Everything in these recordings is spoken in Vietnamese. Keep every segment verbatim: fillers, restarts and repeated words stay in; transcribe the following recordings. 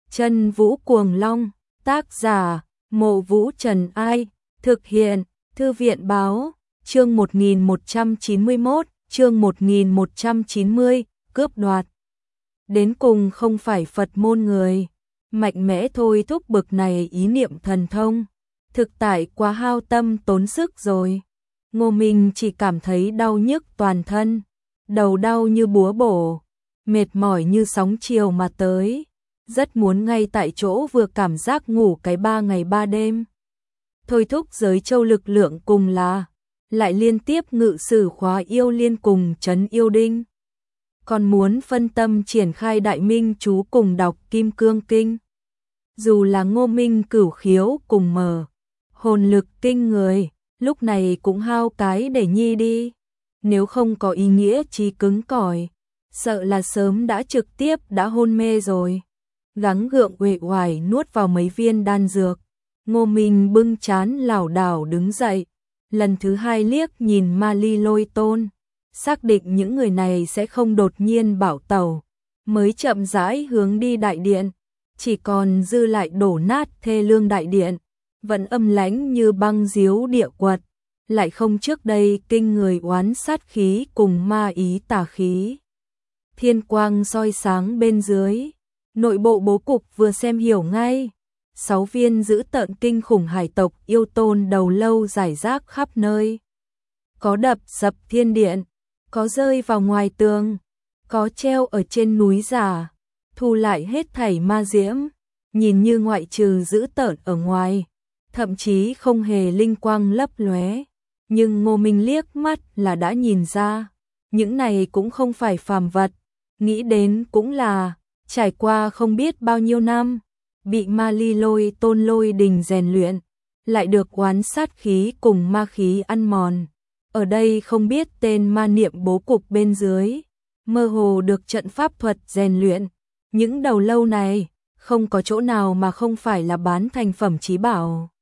Chân Vũ Cuồng Long, tác giả, Mộ Vũ Trần Ai, thực hiện, Thư viện Báo, chương một nghìn một trăm chín mươi mốt, chương một nghìn một trăm chín mươi, cướp đoạt. Đến cùng không phải Phật môn người, mạnh mẽ thôi thúc bực này ý niệm thần thông, thực tại quá hao tâm tốn sức rồi. Ngô Minh chỉ cảm thấy đau nhức toàn thân, đầu đau như búa bổ, mệt mỏi như sóng chiều mà tới, rất muốn ngay tại chỗ vừa cảm giác ngủ cái ba ngày ba đêm. Thôi thúc giới châu lực lượng cùng là, lại liên tiếp ngự sử khóa yêu liên cùng trấn yêu đinh. Còn muốn phân tâm triển khai đại minh chú cùng đọc kim cương kinh. Dù là Ngô Minh cửu khiếu cùng mở, hồn lực kinh người, lúc này cũng hao cái để nhi đi. Nếu không có ý nghĩa trí cứng cỏi, sợ là sớm đã trực tiếp đã hôn mê rồi. Gắng gượng uể oải nuốt vào mấy viên đan dược, Ngô Minh bưng chán lảo đảo đứng dậy, lần thứ hai liếc nhìn Ma Ly Lôi Tôn, xác định những người này sẽ không đột nhiên bảo tẩu, mới chậm rãi hướng đi đại điện, chỉ còn dư lại đổ nát thê lương đại điện, vẫn âm lãnh như băng diếu địa quật, lại không trước đây kinh người oán sát khí cùng ma ý tà khí. Thiên quang soi sáng bên dưới, nội bộ bố cục vừa xem hiểu ngay. Sáu viên dữ tợn kinh khủng hải tộc yêu tôn đầu lâu rải rác khắp nơi. Có đập dập thiên điện, có rơi vào ngoài tường, có treo ở trên núi giả, thu lại hết thảy ma diễm, nhìn như ngoại trừ dữ tợn ở ngoài, thậm chí không hề linh quang lấp lóe. Nhưng Ngô Minh liếc mắt là đã nhìn ra, những này cũng không phải phàm vật, nghĩ đến cũng là, trải qua không biết bao nhiêu năm, bị Ma Ly Lôi Tôn lôi đình rèn luyện, lại được oán sát khí cùng ma khí ăn mòn. Ở đây không biết tên ma niệm bố cục bên dưới, mơ hồ được trận pháp thuật rèn luyện. Những đầu lâu này, không có chỗ nào mà không phải là bán thành phẩm chí bảo.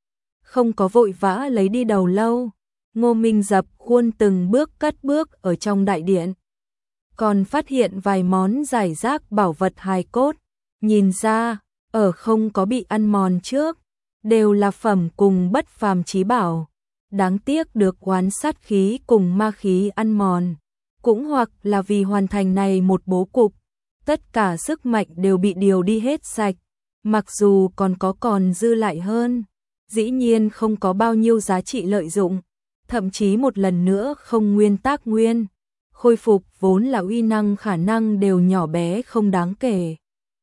Không có vội vã lấy đi đầu lâu, Ngô Minh dập khuôn từng bước cất bước ở trong đại điện. Còn phát hiện vài món giải rác bảo vật hài cốt, nhìn ra, ở không có bị ăn mòn trước, đều là phẩm cùng bất phàm chí bảo. Đáng tiếc được oán sát khí cùng ma khí ăn mòn, cũng hoặc là vì hoàn thành này một bố cục, tất cả sức mạnh đều bị điều đi hết sạch, mặc dù còn có còn dư lại hơn, dĩ nhiên không có bao nhiêu giá trị lợi dụng, thậm chí một lần nữa không nguyên tác nguyên, khôi phục vốn là uy năng khả năng đều nhỏ bé không đáng kể.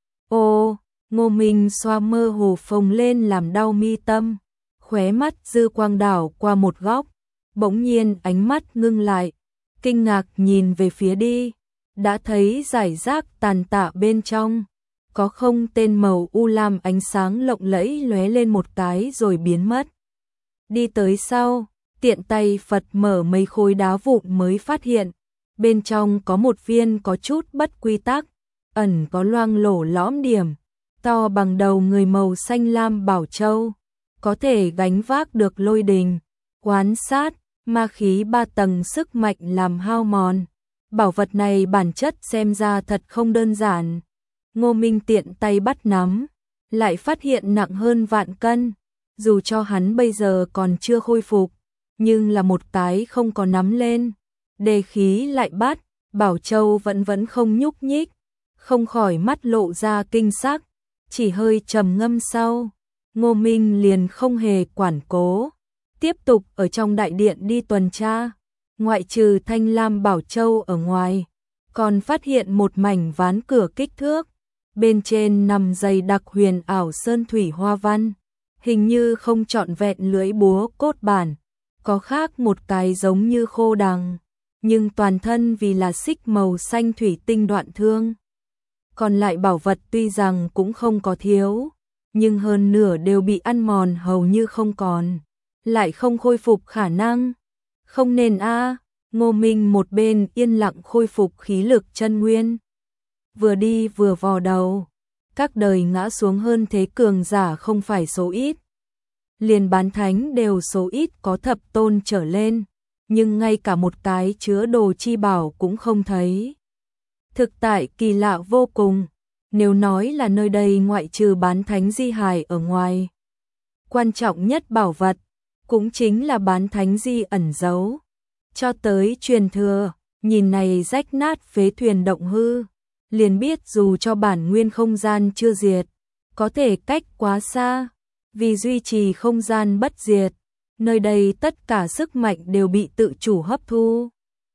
Ô, Ngô Minh xoa mơ hồ phồng lên làm đau mi tâm, khóe mắt dư quang đảo qua một góc, bỗng nhiên ánh mắt ngưng lại, kinh ngạc nhìn về phía đi, đã thấy giải rác tàn tạ bên trong, có không tên màu u lam ánh sáng lộng lẫy lóe lên một cái rồi biến mất. Đi tới sau, tiện tay Phật mở mấy khối đá vụn mới phát hiện, bên trong có một viên có chút bất quy tắc, ẩn có loang lổ lõm điểm, to bằng đầu người màu xanh lam bảo châu, có thể gánh vác được lôi đình, oán sát, ma khí ba tầng sức mạnh làm hao mòn. Bảo vật này bản chất xem ra thật không đơn giản. Ngô Minh tiện tay bắt nắm, lại phát hiện nặng hơn vạn cân, dù cho hắn bây giờ còn chưa khôi phục, nhưng là một cái không có nắm lên, đề khí lại bắt, bảo châu vẫn vẫn không nhúc nhích, không khỏi mắt lộ ra kinh sắc, chỉ hơi trầm ngâm sau, Ngô Minh liền không hề quản cố, tiếp tục ở trong đại điện đi tuần tra, ngoại trừ thanh lam bảo châu ở ngoài, còn phát hiện một mảnh ván cửa kích thước, bên trên nằm dày đặc huyền ảo sơn thủy hoa văn, hình như không trọn vẹn lưỡi búa cốt bản, có khác một cái giống như khô đằng, nhưng toàn thân vì là xích màu xanh thủy tinh đoạn thương. Còn lại bảo vật tuy rằng cũng không có thiếu, nhưng hơn nửa đều bị ăn mòn hầu như không còn, lại không khôi phục khả năng. Không nên a, à, Ngô Minh một bên yên lặng khôi phục khí lực chân nguyên. Vừa đi vừa vò đầu, các đời ngã xuống hơn thế cường giả không phải số ít. Liền bán thánh đều số ít có thập tôn trở lên, nhưng ngay cả một cái chứa đồ chi bảo cũng không thấy. Thực tại kỳ lạ vô cùng, Nếu nói là nơi đây ngoại trừ bán thánh di hài ở ngoài, quan trọng nhất bảo vật cũng chính là bán thánh di ẩn giấu. Cho tới truyền thừa, nhìn này rách nát phế thuyền động hư, liền biết dù cho bản nguyên không gian chưa diệt, có thể cách quá xa, vì duy trì không gian bất diệt, nơi đây tất cả sức mạnh đều bị tự chủ hấp thu.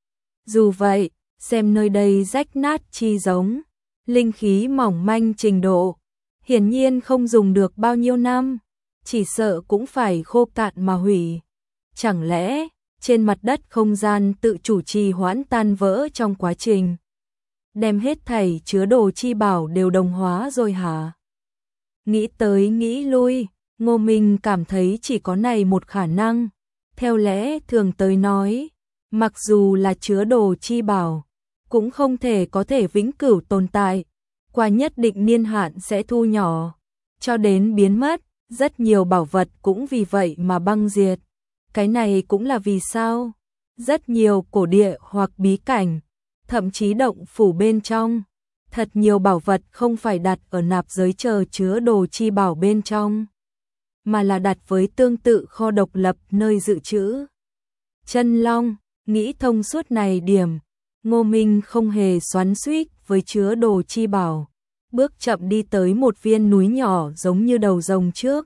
Dù vậy, xem nơi đây rách nát chi giống, linh khí mỏng manh trình độ, hiển nhiên không dùng được bao nhiêu năm, chỉ sợ cũng phải khô cạn mà hủy. Chẳng lẽ, trên mặt đất không gian tự chủ trì hoãn tan vỡ trong quá trình, đem hết thảy chứa đồ chi bảo đều đồng hóa rồi hả? Nghĩ tới nghĩ lui, Ngô Minh cảm thấy chỉ có này một khả năng. Theo lẽ thường tới nói, mặc dù là chứa đồ chi bảo, cũng không thể có thể vĩnh cửu tồn tại, qua nhất định niên hạn sẽ thu nhỏ, cho đến biến mất, rất nhiều bảo vật cũng vì vậy mà băng diệt. Cái này cũng là vì sao rất nhiều cổ địa hoặc bí cảnh, thậm chí động phủ bên trong, thật nhiều bảo vật không phải đặt ở nạp giới chờ chứa đồ chi bảo bên trong, mà là đặt với tương tự kho độc lập nơi dự trữ. Chân Long, nghĩ thông suốt này điểm, Ngô Minh không hề xoắn xuýt với chứa đồ chi bảo, bước chậm đi tới một viên núi nhỏ giống như đầu rồng trước.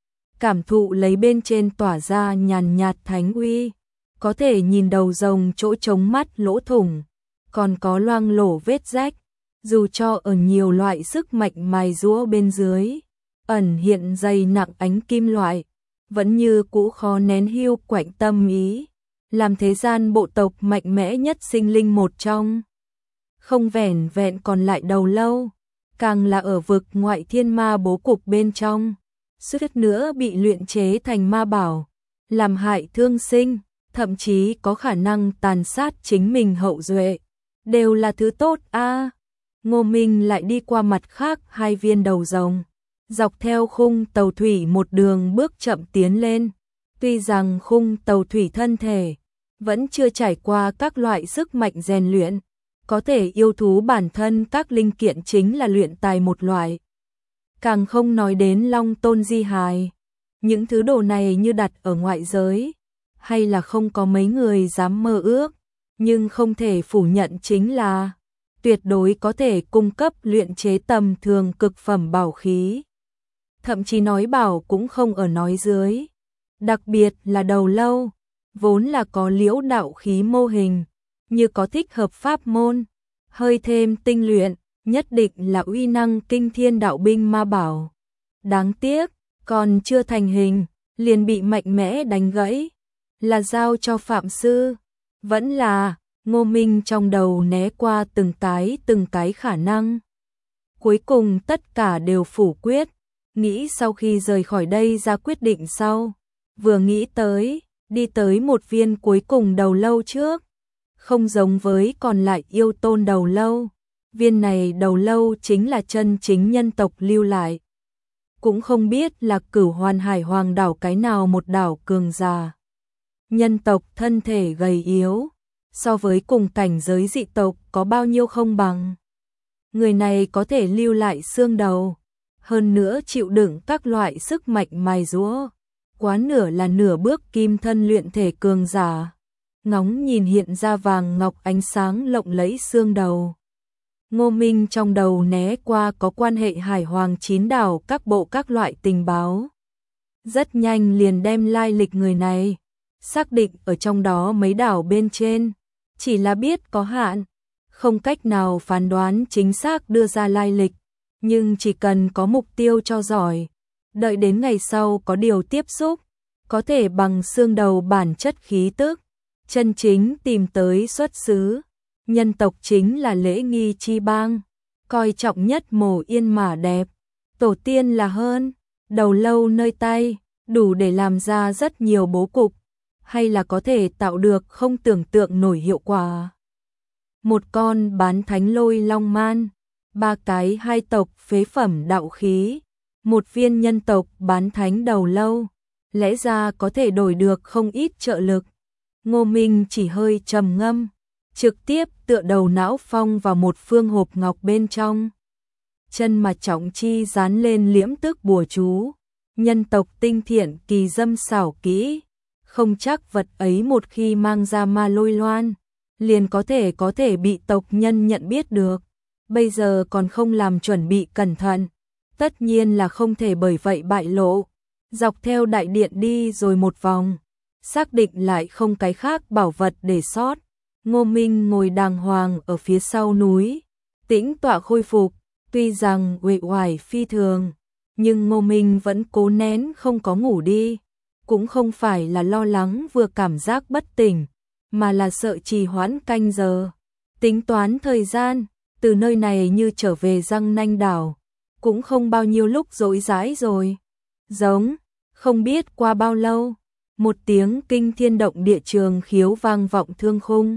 Cảm thụ lấy bên trên tỏa ra nhàn nhạt thánh uy, có thể nhìn đầu rồng chỗ trống mắt lỗ thủng, còn có loang lổ vết rách, dù cho ở nhiều loại sức mạnh mài giũa bên dưới, ẩn hiện dày nặng ánh kim loại, vẫn như cũ khó nén hiu quạnh tâm ý, làm thế gian bộ tộc mạnh mẽ nhất sinh linh một trong. Không vẻn vẹn còn lại đầu lâu, càng là ở vực ngoại thiên ma bố cục bên trong, suýt nữa bị luyện chế thành ma bảo, làm hại thương sinh, thậm chí có khả năng tàn sát chính mình hậu duệ, đều là thứ tốt a. À, Ngô Minh lại đi qua mặt khác hai viên đầu rồng, dọc theo khung tàu thủy một đường bước chậm tiến lên. Tuy rằng khung tàu thủy thân thể vẫn chưa trải qua các loại sức mạnh rèn luyện, có thể yêu thú bản thân các linh kiện chính là luyện tài một loại. Càng không nói đến Long Tôn di hài, những thứ đồ này như đặt ở ngoại giới, hay là không có mấy người dám mơ ước, nhưng không thể phủ nhận chính là tuyệt đối có thể cung cấp luyện chế tầm thường cực phẩm bảo khí. Thậm chí nói bảo cũng không ở nói dưới. Đặc biệt là đầu lâu, vốn là có liễu đạo khí mô hình, như có thích hợp pháp môn, hơi thêm tinh luyện, nhất định là uy năng kinh thiên đạo binh ma bảo. Đáng tiếc, còn chưa thành hình, liền bị mạnh mẽ đánh gãy, là giao cho Phạm Sư. Vẫn là, Ngô Minh trong đầu né qua từng cái từng cái khả năng. Cuối cùng tất cả đều phủ quyết, nghĩ sau khi rời khỏi đây ra quyết định sau. Vừa nghĩ tới, đi tới một viên cuối cùng đầu lâu trước. Không giống với còn lại yêu tôn đầu lâu. Viên này đầu lâu chính là chân chính nhân tộc lưu lại. Cũng không biết là Cửu Hoàn Hải Hoàng đảo cái nào một đảo cường già. Nhân tộc thân thể gầy yếu, so với cùng cảnh giới dị tộc có bao nhiêu không bằng. Người này có thể lưu lại xương đầu, hơn nữa chịu đựng các loại sức mạnh mài giũa, quá nửa là nửa bước kim thân luyện thể cường giả. Ngóng nhìn hiện ra vàng ngọc ánh sáng lộng lẫy xương đầu. Ngô Minh trong đầu né qua có quan hệ Hải Hoàng chín đảo các bộ các loại tình báo. Rất nhanh liền đem lai lịch người này, xác định ở trong đó mấy đảo bên trên, chỉ là biết có hạn, không cách nào phán đoán chính xác đưa ra lai lịch, nhưng chỉ cần có mục tiêu cho giỏi, đợi đến ngày sau có điều tiếp xúc, có thể bằng xương đầu bản chất khí tức, chân chính tìm tới xuất xứ. Nhân tộc chính là lễ nghi chi bang, coi trọng nhất mồ yên mả đẹp, tổ tiên là hơn, đầu lâu nơi tay, đủ để làm ra rất nhiều bố cục, hay là có thể tạo được không tưởng tượng nổi hiệu quả. Một con bán thánh lôi long man, ba cái hai tộc phế phẩm đạo khí, một viên nhân tộc bán thánh đầu lâu, lẽ ra có thể đổi được không ít trợ lực. Ngô Minh chỉ hơi trầm ngâm, trực tiếp tựa đầu não phong vào một phương hộp ngọc bên trong. chân mà trọng chi dán lên liễm tức bùa chú. Nhân tộc tinh thiện kỳ dâm xảo kỹ, không chắc vật ấy một khi mang ra ma lôi loan, liền có thể có thể bị tộc nhân nhận biết được. Bây giờ còn không làm chuẩn bị cẩn thận, tất nhiên là không thể bởi vậy bại lộ. Dọc theo đại điện đi rồi một vòng, xác định lại không cái khác bảo vật để sót. Ngô Minh ngồi đàng hoàng ở phía sau núi, tĩnh tọa khôi phục, tuy rằng uể oải phi thường, nhưng Ngô Minh vẫn cố nén không có ngủ đi, cũng không phải là lo lắng vừa cảm giác bất tỉnh, mà là sợ trì hoãn canh giờ. Tính toán thời gian, từ nơi này như trở về Giang Nanh đảo, cũng không bao nhiêu lúc rỗi rãi rồi. Giống, không biết qua bao lâu, một tiếng kinh thiên động địa trường khiếu vang vọng thương khung,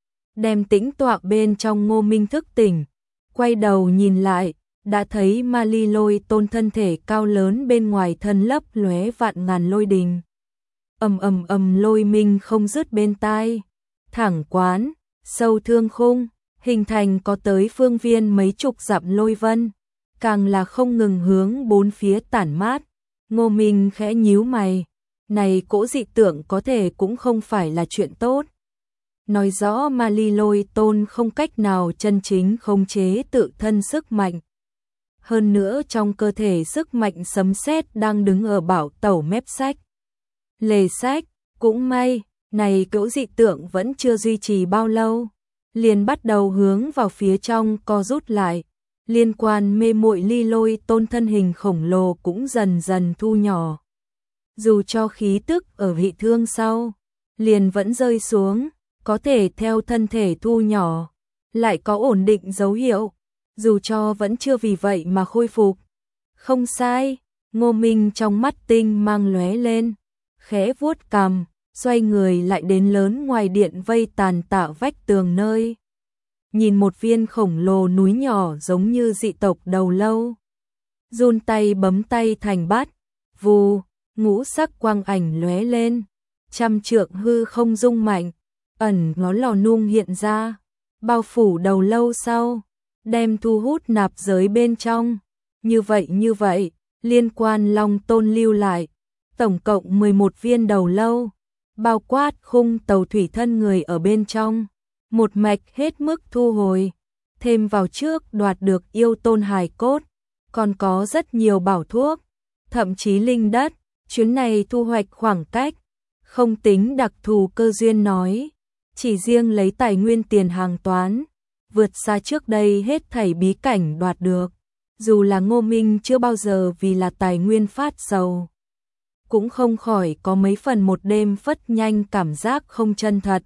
đem tĩnh tọa bên trong Ngô Minh thức tỉnh, quay đầu nhìn lại, đã thấy Ma Ly Lôi Tôn thân thể cao lớn bên ngoài thân lấp lóe vạn ngàn lôi đình. Ầm ầm ầm lôi minh không dứt bên tai, thẳng quán, sâu thương khung, hình thành có tới phương viên mấy chục dặm lôi vân, càng là không ngừng hướng bốn phía tản mát. Ngô Minh khẽ nhíu mày, này cỗ dị tượng có thể cũng không phải là chuyện tốt. Nói rõ Ma Ly Lôi Tôn không cách nào chân chính khống chế tự thân sức mạnh. Hơn nữa trong cơ thể sức mạnh sấm sét đang đứng ở bảo tẩu mép sách. Lề sách, cũng may, này cỗ dị tượng vẫn chưa duy trì bao lâu, liền bắt đầu hướng vào phía trong co rút lại. Liên quan mê muội Ly Lôi Tôn thân hình khổng lồ cũng dần dần thu nhỏ. Dù cho khí tức ở vị thương sau, liền vẫn rơi xuống, có thể theo thân thể thu nhỏ, lại có ổn định dấu hiệu, dù cho vẫn chưa vì vậy mà khôi phục. Không sai, Ngô Minh trong mắt tinh mang lóe lên, khẽ vuốt cằm, xoay người lại đến lớn ngoài điện vây tàn tạ vách tường nơi. Nhìn một viên khổng lồ núi nhỏ giống như dị tộc đầu lâu. Run tay bấm tay thành bát, vù, ngũ sắc quang ảnh lóe lên, trăm trượng hư không rung mạnh, ẩn ngó lò nung hiện ra, bao phủ đầu lâu sau, đem thu hút nạp giới bên trong. Như vậy như vậy, liên quan Long Tôn lưu lại, tổng cộng mười một viên đầu lâu, bao quát khung tàu thủy thân người ở bên trong. Một mạch hết mức thu hồi, thêm vào trước đoạt được yêu tôn hài cốt, còn có rất nhiều bảo thuốc, thậm chí linh đất, chuyến này thu hoạch khoảng cách, không tính đặc thù cơ duyên nói, chỉ riêng lấy tài nguyên tiền hàng toán, vượt xa trước đây hết thảy bí cảnh đoạt được, dù là Ngô Minh chưa bao giờ vì là tài nguyên phát sầu, cũng không khỏi có mấy phần một đêm phất nhanh cảm giác không chân thật.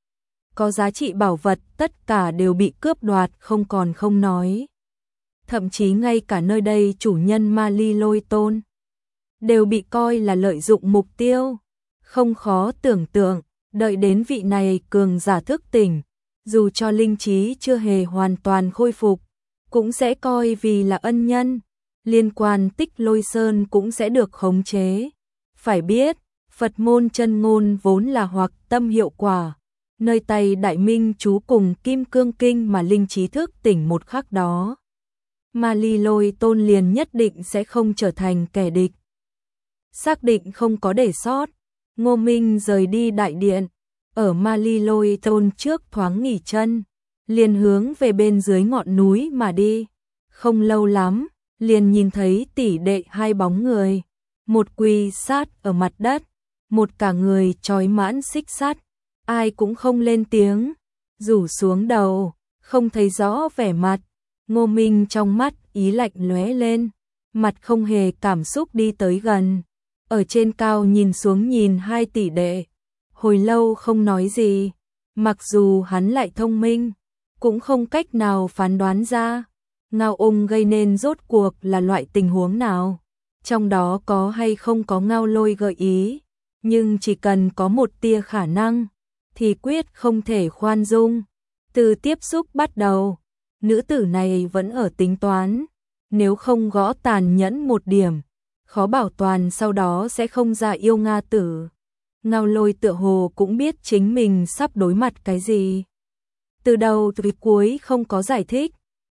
Có giá trị bảo vật tất cả đều bị cướp đoạt không còn không nói. Thậm chí ngay cả nơi đây chủ nhân Ma Ly Lôi Tôn đều bị coi là lợi dụng mục tiêu. Không khó tưởng tượng, đợi đến vị này cường giả thức tỉnh, dù cho linh trí chưa hề hoàn toàn khôi phục, cũng sẽ coi vì là ân nhân. Liên quan Tích Lôi Sơn cũng sẽ được khống chế. Phải biết, Phật môn chân ngôn vốn là hoặc tâm hiệu quả. Nơi tay Đại Minh chú cùng Kim Cương Kinh mà linh trí thức tỉnh một khắc đó, Ma Ly Lôi Tôn liền nhất định sẽ không trở thành kẻ địch. Xác định không có để sót, Ngô Minh rời đi đại điện, ở Ma Ly Lôi Tôn trước thoáng nghỉ chân, liền hướng về bên dưới ngọn núi mà đi. Không lâu lắm, liền nhìn thấy tỷ đệ hai bóng người, một quỳ sát ở mặt đất, một cả người trói mãn xích sắt. Ai cũng không lên tiếng, rủ xuống đầu, không thấy rõ vẻ mặt. Ngô Minh trong mắt ý lạnh lóe lên, mặt không hề cảm xúc đi tới gần, ở trên cao nhìn xuống nhìn hai tỷ đệ, hồi lâu không nói gì. Mặc dù hắn lại thông minh, cũng không cách nào phán đoán ra Ngao Ung gây nên rốt cuộc là loại tình huống nào, trong đó có hay không có Ngao Lôi gợi ý, nhưng chỉ cần có một tia khả năng thì quyết không thể khoan dung. Từ tiếp xúc bắt đầu, nữ tử này vẫn ở tính toán, nếu không gõ tàn nhẫn một điểm, khó bảo toàn sau đó sẽ không ra yêu Nga tử. Ngao Lôi tựa hồ cũng biết chính mình sắp đối mặt cái gì. Từ đầu tới cuối không có giải thích,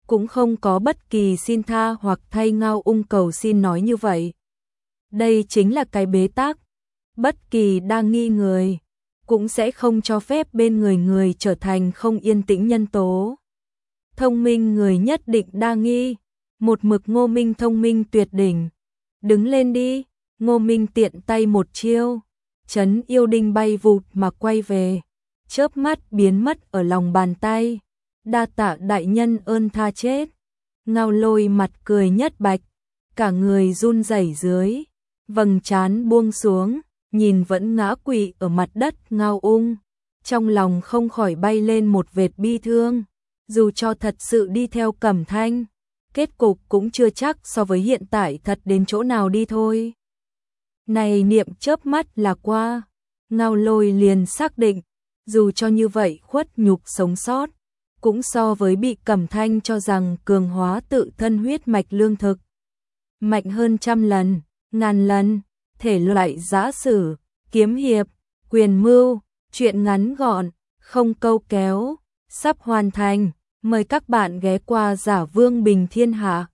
cũng không có bất kỳ xin tha hoặc thay Ngao Ung cầu xin nói như vậy. Đây chính là cái bế tắc, bất kỳ đa nghi người cũng sẽ không cho phép bên người người trở thành không yên tĩnh nhân tố. Thông minh người nhất định đa nghi, một mực Ngô Minh thông minh tuyệt đỉnh. Đứng lên đi, Ngô Minh tiện tay một chiêu, Trấn Yêu Đinh bay vụt mà quay về, chớp mắt biến mất ở lòng bàn tay. Đa tạ đại nhân ơn tha chết. Ngao Lôi mặt cười nhất bạch, cả người run rẩy dưới, vầng trán buông xuống, nhìn vẫn ngã quỵ ở mặt đất Ngao Ung, trong lòng không khỏi bay lên một vệt bi thương. Dù cho thật sự đi theo Cẩm Thanh, kết cục cũng chưa chắc so với hiện tại thật đến chỗ nào đi thôi. Này niệm chớp mắt là qua, Ngao Lôi liền xác định, dù cho như vậy khuất nhục sống sót, cũng so với bị Cẩm Thanh cho rằng cường hóa tự thân huyết mạch lương thực mạnh hơn trăm lần, ngàn lần. Thể loại giã sử, kiếm hiệp, quyền mưu, truyện ngắn gọn, không câu kéo, sắp hoàn thành. Mời các bạn ghé qua Giả Vương Bình Thiên Hạ.